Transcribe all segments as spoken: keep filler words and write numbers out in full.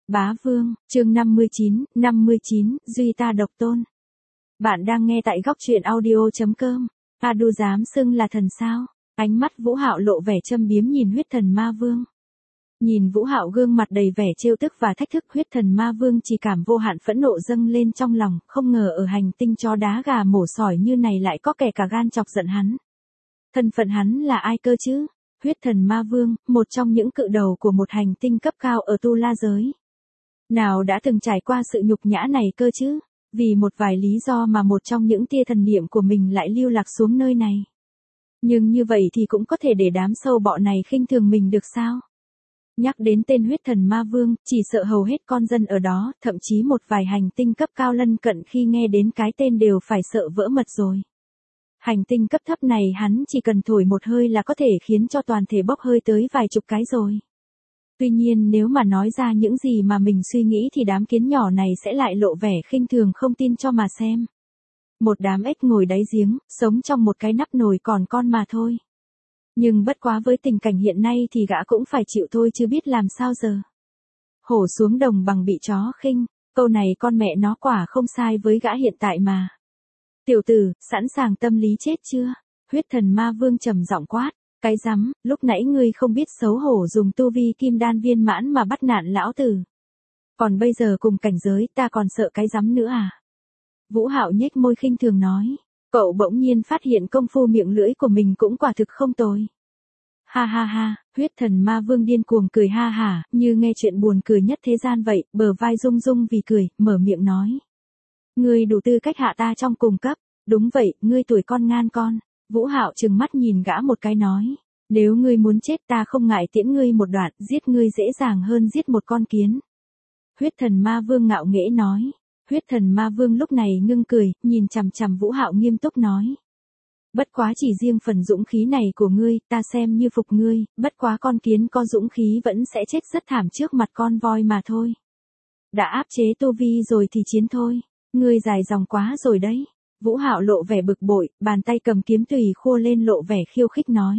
Bá Vương, chương năm mươi chín, năm mươi chín, Duy ta độc tôn. Bạn đang nghe tại góc truyện audio chấm com. A đu dám xưng là thần sao? Ánh mắt Vũ Hạo lộ vẻ châm biếm nhìn huyết thần ma vương. Nhìn Vũ Hạo gương mặt đầy vẻ trêu tức và thách thức, huyết thần ma vương chỉ cảm vô hạn phẫn nộ dâng lên trong lòng, không ngờ ở hành tinh chó đá gà mổ sỏi như này lại có kẻ cả gan chọc giận hắn. Thân phận hắn là ai cơ chứ? Huyết thần ma vương, một trong những cự đầu của một hành tinh cấp cao ở Tu La giới. Nào đã từng trải qua sự nhục nhã này cơ chứ? Vì một vài lý do mà một trong những tia thần niệm của mình lại lưu lạc xuống nơi này. Nhưng như vậy thì cũng có thể để đám sâu bọ này khinh thường mình được sao? Nhắc đến tên huyết thần ma vương, chỉ sợ hầu hết con dân ở đó, thậm chí một vài hành tinh cấp cao lân cận khi nghe đến cái tên đều phải sợ vỡ mật rồi. Hành tinh cấp thấp này hắn chỉ cần thổi một hơi là có thể khiến cho toàn thể bốc hơi tới vài chục cái rồi. Tuy nhiên nếu mà nói ra những gì mà mình suy nghĩ thì đám kiến nhỏ này sẽ lại lộ vẻ khinh thường không tin cho mà xem. Một đám ếch ngồi đáy giếng, sống trong một cái nắp nồi còn con mà thôi. Nhưng bất quá với tình cảnh hiện nay thì gã cũng phải chịu thôi chứ biết làm sao giờ. Hổ xuống đồng bằng bị chó khinh, câu này con mẹ nó quả không sai với gã hiện tại mà. Tiểu tử, sẵn sàng tâm lý chết chưa? Huyết thần ma vương trầm giọng quát. Cái rắm, lúc nãy ngươi không biết xấu hổ dùng tu vi kim đan viên mãn mà bắt nạt lão tử. Còn bây giờ cùng cảnh giới ta còn sợ cái rắm nữa à? Vũ Hạo nhếch môi khinh thường nói. Cậu bỗng nhiên phát hiện công phu miệng lưỡi của mình cũng quả thực không tồi. Ha ha ha, huyết thần ma vương điên cuồng cười ha hả, như nghe chuyện buồn cười nhất thế gian vậy, bờ vai rung rung vì cười, mở miệng nói. Ngươi đủ tư cách hạ ta trong cùng cấp, đúng vậy, ngươi tuổi con ngan con. Vũ Hạo trừng mắt nhìn gã một cái nói. Nếu ngươi muốn chết ta không ngại tiễn ngươi một đoạn, giết ngươi dễ dàng hơn giết một con kiến. Huyết thần ma vương ngạo nghễ nói. Huyết thần ma vương lúc này ngưng cười, nhìn chằm chằm Vũ Hạo nghiêm túc nói. Bất quá chỉ riêng phần dũng khí này của ngươi, ta xem như phục ngươi, bất quá con kiến có dũng khí vẫn sẽ chết rất thảm trước mặt con voi mà thôi. Đã áp chế tu vi rồi thì chiến thôi, ngươi dài dòng quá rồi đấy. Vũ Hạo lộ vẻ bực bội, bàn tay cầm kiếm tùy khua lên lộ vẻ khiêu khích nói.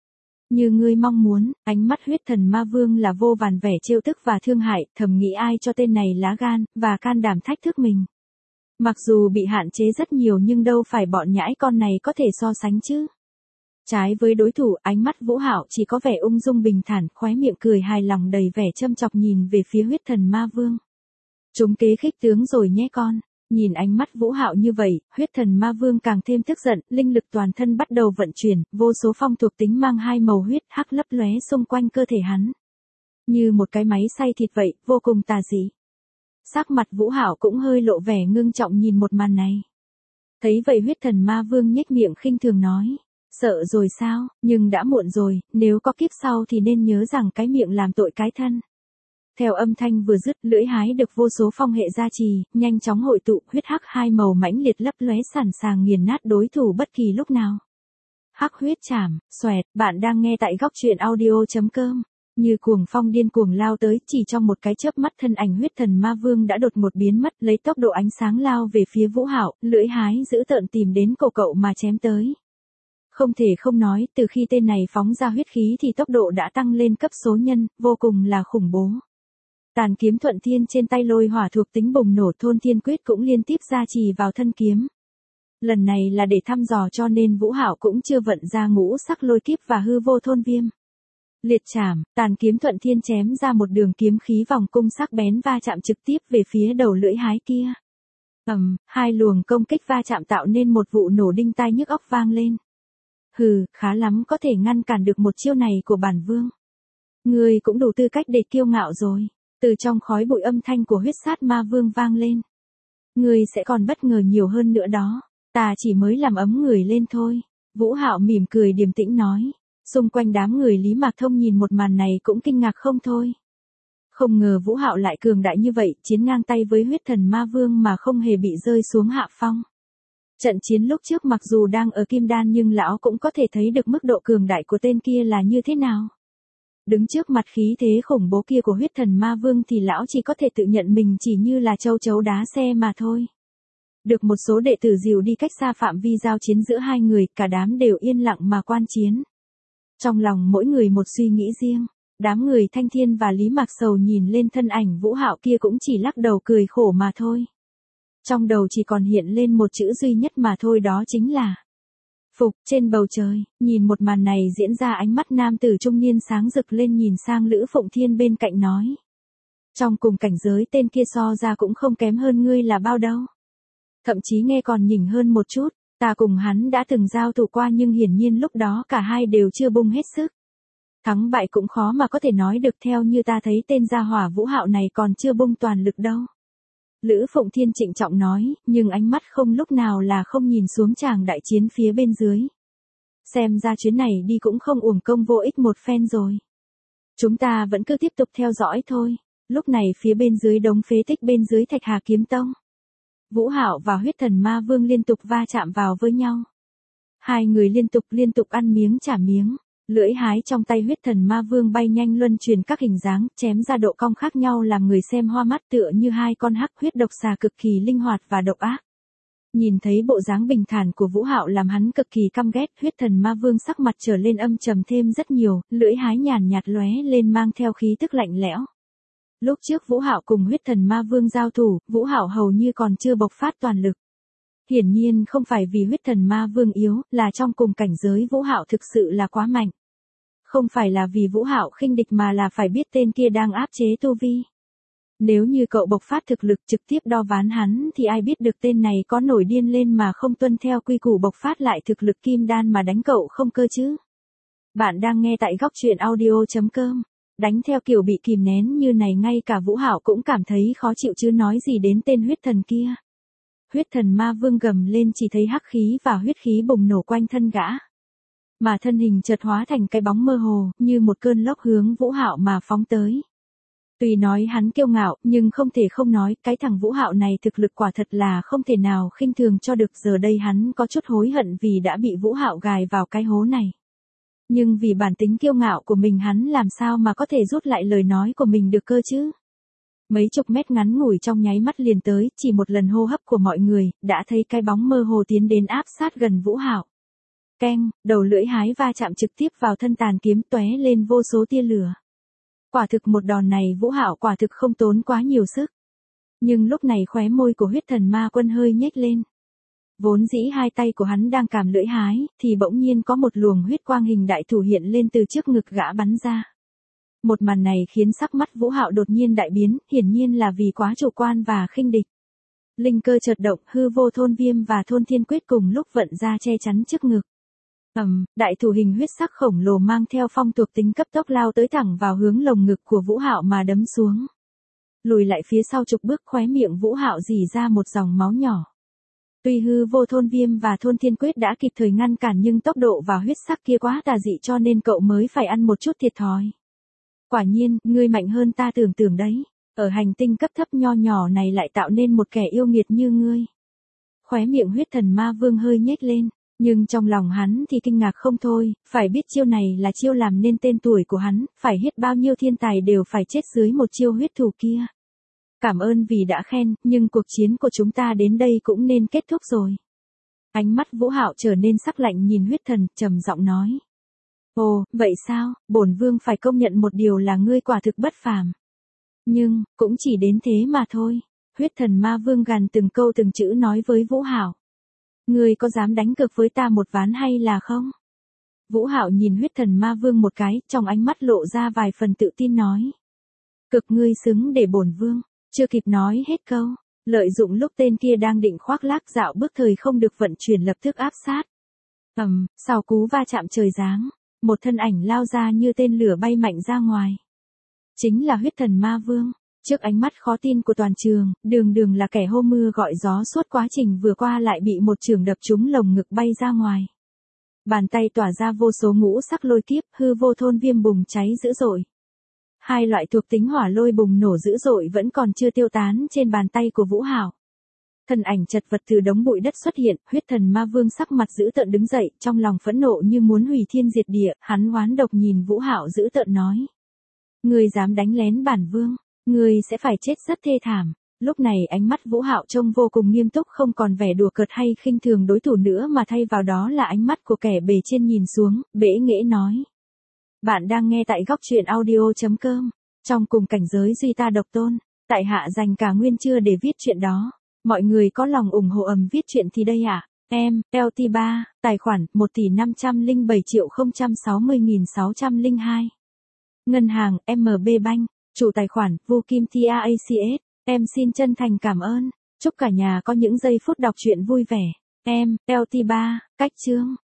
Như ngươi mong muốn, ánh mắt huyết thần ma vương là vô vàn vẻ trêu tức và thương hại, thầm nghĩ ai cho tên này lá gan, và can đảm thách thức mình. Mặc dù bị hạn chế rất nhiều nhưng đâu phải bọn nhãi con này có thể so sánh chứ. Trái với đối thủ, ánh mắt Vũ Hạo chỉ có vẻ ung dung bình thản, khóe miệng cười hài lòng đầy vẻ châm chọc nhìn về phía huyết thần ma vương. Chúng kế khích tướng rồi nhé con. Nhìn ánh mắt Vũ Hạo như vậy, huyết thần ma vương càng thêm tức giận, linh lực toàn thân bắt đầu vận chuyển, vô số phong thuộc tính mang hai màu huyết hắc lấp lóe xung quanh cơ thể hắn. Như một cái máy xay thịt vậy, vô cùng tà dị. Sắc mặt Vũ Hạo cũng hơi lộ vẻ ngưng trọng nhìn một màn này. Thấy vậy huyết thần ma vương nhếch miệng khinh thường nói. Sợ rồi sao, nhưng đã muộn rồi, nếu có kiếp sau thì nên nhớ rằng cái miệng làm tội cái thân. Theo âm thanh vừa dứt, lưỡi hái được vô số phong hệ gia trì, nhanh chóng hội tụ, huyết hắc hai màu mãnh liệt lấp lóe sẵn sàng nghiền nát đối thủ bất kỳ lúc nào. Hắc huyết chảm, xoẹt, bạn đang nghe tại góc truyện audio chấm com. Như cuồng phong điên cuồng lao tới, chỉ trong một cái chớp mắt thân ảnh huyết thần ma vương đã đột một biến mất, lấy tốc độ ánh sáng lao về phía Vũ Hạo, lưỡi hái dữ tợn tìm đến cổ cậu mà chém tới. Không thể không nói, từ khi tên này phóng ra huyết khí thì tốc độ đã tăng lên cấp số nhân, vô cùng là khủng bố. Tàn kiếm thuận thiên trên tay lôi hỏa thuộc tính bùng nổ, thôn thiên quyết cũng liên tiếp gia trì vào thân kiếm. Lần này là để thăm dò cho nên Vũ Hạo cũng chưa vận ra ngũ sắc lôi kiếp và hư vô thôn viêm. Liệt chảm, tàn kiếm thuận thiên chém ra một đường kiếm khí vòng cung sắc bén va chạm trực tiếp về phía đầu lưỡi hái kia. Ầm, um, hai luồng công kích va chạm tạo nên một vụ nổ đinh tai nhức óc vang lên. Hừ, khá lắm có thể ngăn cản được một chiêu này của bản vương. Ngươi cũng đủ tư cách để kiêu ngạo rồi. Từ trong khói bụi âm thanh của huyết sát ma vương vang lên. Ngươi sẽ còn bất ngờ nhiều hơn nữa đó. Ta chỉ mới làm ấm người lên thôi. Vũ Hạo mỉm cười điềm tĩnh nói. Xung quanh đám người Lý Mạc Thông nhìn một màn này cũng kinh ngạc không thôi. Không ngờ Vũ Hạo lại cường đại như vậy, chiến ngang tay với huyết thần ma vương mà không hề bị rơi xuống hạ phong. Trận chiến lúc trước mặc dù đang ở kim đan nhưng lão cũng có thể thấy được mức độ cường đại của tên kia là như thế nào. Đứng trước mặt khí thế khủng bố kia của huyết thần ma vương thì lão chỉ có thể tự nhận mình chỉ như là châu chấu đá xe mà thôi. Được một số đệ tử dìu đi cách xa phạm vi giao chiến giữa hai người, cả đám đều yên lặng mà quan chiến. Trong lòng mỗi người một suy nghĩ riêng. Đám người Thanh Thiên và Lý Mạc Sầu nhìn lên thân ảnh Vũ Hạo kia cũng chỉ lắc đầu cười khổ mà thôi. Trong đầu chỉ còn hiện lên một chữ duy nhất mà thôi, đó chính là phục. Trên bầu trời, nhìn một màn này diễn ra, ánh mắt nam tử trung niên sáng rực lên, nhìn sang Lữ Phụng Thiên bên cạnh nói. Trong cùng cảnh giới tên kia so ra cũng không kém hơn ngươi là bao đâu. Thậm chí nghe còn nhỉnh hơn một chút, ta cùng hắn đã từng giao thủ qua nhưng hiển nhiên lúc đó cả hai đều chưa bung hết sức. Thắng bại cũng khó mà có thể nói được, theo như ta thấy tên gia hỏa Vũ Hạo này còn chưa bung toàn lực đâu. Lữ Phụng Thiên trịnh trọng nói, nhưng ánh mắt không lúc nào là không nhìn xuống tràng đại chiến phía bên dưới. Xem ra chuyến này đi cũng không uổng công vô ích một phen rồi. Chúng ta vẫn cứ tiếp tục theo dõi thôi. Lúc này phía bên dưới đống phế tích bên dưới Thạch Hà Kiếm Tông, Vũ Hạo và Huyết Thần Ma Vương liên tục va chạm vào với nhau. Hai người liên tục liên tục ăn miếng trả miếng. Lưỡi hái trong tay Huyết Thần Ma Vương bay nhanh luân chuyển các hình dáng, chém ra độ cong khác nhau làm người xem hoa mắt, tựa như hai con hắc huyết độc xà cực kỳ linh hoạt và độc ác. Nhìn thấy bộ dáng bình thản của Vũ Hạo làm hắn cực kỳ căm ghét, Huyết Thần Ma Vương sắc mặt trở lên âm trầm thêm rất nhiều, lưỡi hái nhàn nhạt lóe lên mang theo khí tức lạnh lẽo. Lúc trước Vũ Hạo cùng Huyết Thần Ma Vương giao thủ, Vũ Hạo hầu như còn chưa bộc phát toàn lực. Hiển nhiên không phải vì Huyết Thần Ma Vương yếu, là trong cùng cảnh giới Vũ Hạo thực sự là quá mạnh. Không phải là vì Vũ Hạo khinh địch mà là phải biết tên kia đang áp chế tu vi. Nếu như cậu bộc phát thực lực trực tiếp đo ván hắn thì ai biết được tên này có nổi điên lên mà không tuân theo quy củ bộc phát lại thực lực kim đan mà đánh cậu không cơ chứ. Bạn đang nghe tại góc truyện audio chấm com. Đánh theo kiểu bị kìm nén như này ngay cả Vũ Hạo cũng cảm thấy khó chịu chứ nói gì đến tên huyết thần kia. Huyết Thần Ma Vương gầm lên, chỉ thấy hắc khí và huyết khí bùng nổ quanh thân gã. Mà thân hình chợt hóa thành cái bóng mơ hồ, như một cơn lốc hướng Vũ Hạo mà phóng tới. Tuy nói hắn kiêu ngạo, nhưng không thể không nói, cái thằng Vũ Hạo này thực lực quả thật là không thể nào khinh thường cho được, giờ đây hắn có chút hối hận vì đã bị Vũ Hạo gài vào cái hố này. Nhưng vì bản tính kiêu ngạo của mình hắn làm sao mà có thể rút lại lời nói của mình được cơ chứ. Mấy chục mét ngắn ngủi trong nháy mắt liền tới, chỉ một lần hô hấp của mọi người, đã thấy cái bóng mơ hồ tiến đến áp sát gần Vũ Hạo. Keng, đầu lưỡi hái va chạm trực tiếp vào thân tàn kiếm, tóe lên vô số tia lửa. Quả thực một đòn này Vũ Hạo quả thực không tốn quá nhiều sức. Nhưng lúc này khóe môi của Huyết Thần Ma Quân hơi nhếch lên. Vốn dĩ hai tay của hắn đang cầm lưỡi hái, thì bỗng nhiên có một luồng huyết quang hình đại thủ hiện lên từ trước ngực gã bắn ra. Một màn này khiến sắc mắt Vũ Hạo đột nhiên đại biến, hiển nhiên là vì quá chủ quan và khinh địch. Linh cơ chợt động, hư vô thôn viêm và thôn thiên quyết cùng lúc vận ra che chắn trước ngực. Ầm, um, đại thủ hình huyết sắc khổng lồ mang theo phong thuộc tính cấp tốc lao tới thẳng vào hướng lồng ngực của Vũ Hạo mà đấm xuống. Lùi lại phía sau chục bước, khóe miệng Vũ Hạo rỉ ra một dòng máu nhỏ. Tuy hư vô thôn viêm và thôn thiên quyết đã kịp thời ngăn cản nhưng tốc độ và huyết sắc kia quá tà dị cho nên cậu mới phải ăn một chút thiệt thòi. Quả nhiên, ngươi mạnh hơn ta tưởng tượng đấy. Ở hành tinh cấp thấp nho nhỏ này lại tạo nên một kẻ yêu nghiệt như ngươi. Khóe miệng Huyết Thần Ma Vương hơi nhếch lên, nhưng trong lòng hắn thì kinh ngạc không thôi, phải biết chiêu này là chiêu làm nên tên tuổi của hắn, phải hết bao nhiêu thiên tài đều phải chết dưới một chiêu huyết thủ kia. Cảm ơn vì đã khen, nhưng cuộc chiến của chúng ta đến đây cũng nên kết thúc rồi. Ánh mắt Vũ Hạo trở nên sắc lạnh nhìn Huyết Thần, trầm giọng nói. Ồ, vậy sao, bổn vương phải công nhận một điều là ngươi quả thực bất phàm. Nhưng, cũng chỉ đến thế mà thôi. Huyết Thần Ma Vương gằn từng câu từng chữ nói với Vũ Hạo. Ngươi có dám đánh cược với ta một ván hay là không? Vũ Hạo nhìn Huyết Thần Ma Vương một cái, trong ánh mắt lộ ra vài phần tự tin nói. Cực ngươi xứng để bổn vương. Chưa kịp nói hết câu, lợi dụng lúc tên kia đang định khoác lác dạo bước thời không được vận chuyển lập tức áp sát. Ầm, um, sau cú va chạm trời giáng, một thân ảnh lao ra như tên lửa bay mạnh ra ngoài. Chính là Huyết Thần Ma Vương. Trước ánh mắt khó tin của toàn trường, đường đường là kẻ hô mưa gọi gió suốt quá trình vừa qua lại bị một chưởng đập trúng lồng ngực bay ra ngoài. Bàn tay tỏa ra vô số ngũ sắc lôi kiếp, hư vô thôn viêm bùng cháy dữ dội. Hai loại thuộc tính hỏa lôi bùng nổ dữ dội vẫn còn chưa tiêu tán trên bàn tay của Vũ Hạo. Thân ảnh chật vật từ đống bụi đất xuất hiện, Huyết Thần Ma Vương sắc mặt dữ tợn đứng dậy, trong lòng phẫn nộ như muốn hủy thiên diệt địa, hắn oán độc nhìn Vũ Hạo dữ tợn nói: "Ngươi dám đánh lén bản vương, ngươi sẽ phải chết rất thê thảm." Lúc này ánh mắt Vũ Hạo trông vô cùng nghiêm túc, không còn vẻ đùa cợt hay khinh thường đối thủ nữa mà thay vào đó là ánh mắt của kẻ bề trên nhìn xuống, bẽ nghễ nói: Bạn đang nghe tại góc truyện audio.com. Trong cùng cảnh giới duy ta độc tôn, tại hạ dành cả nguyên trưa để viết chuyện đó. Mọi người có lòng ủng hộ ầm viết chuyện thì đây ạ. À? Em, lờ tê ba, tài khoản một tỷ năm trăm lẻ bảy triệu không trăm sáu mươi nghìn sáu trăm lẻ hai. Ngân hàng, em bê Bank, chủ tài khoản, Vu Kim Thia a xê ét. Em xin chân thành cảm ơn. Chúc cả nhà có những giây phút đọc truyện vui vẻ. Em, lờ tê ba, cách chương.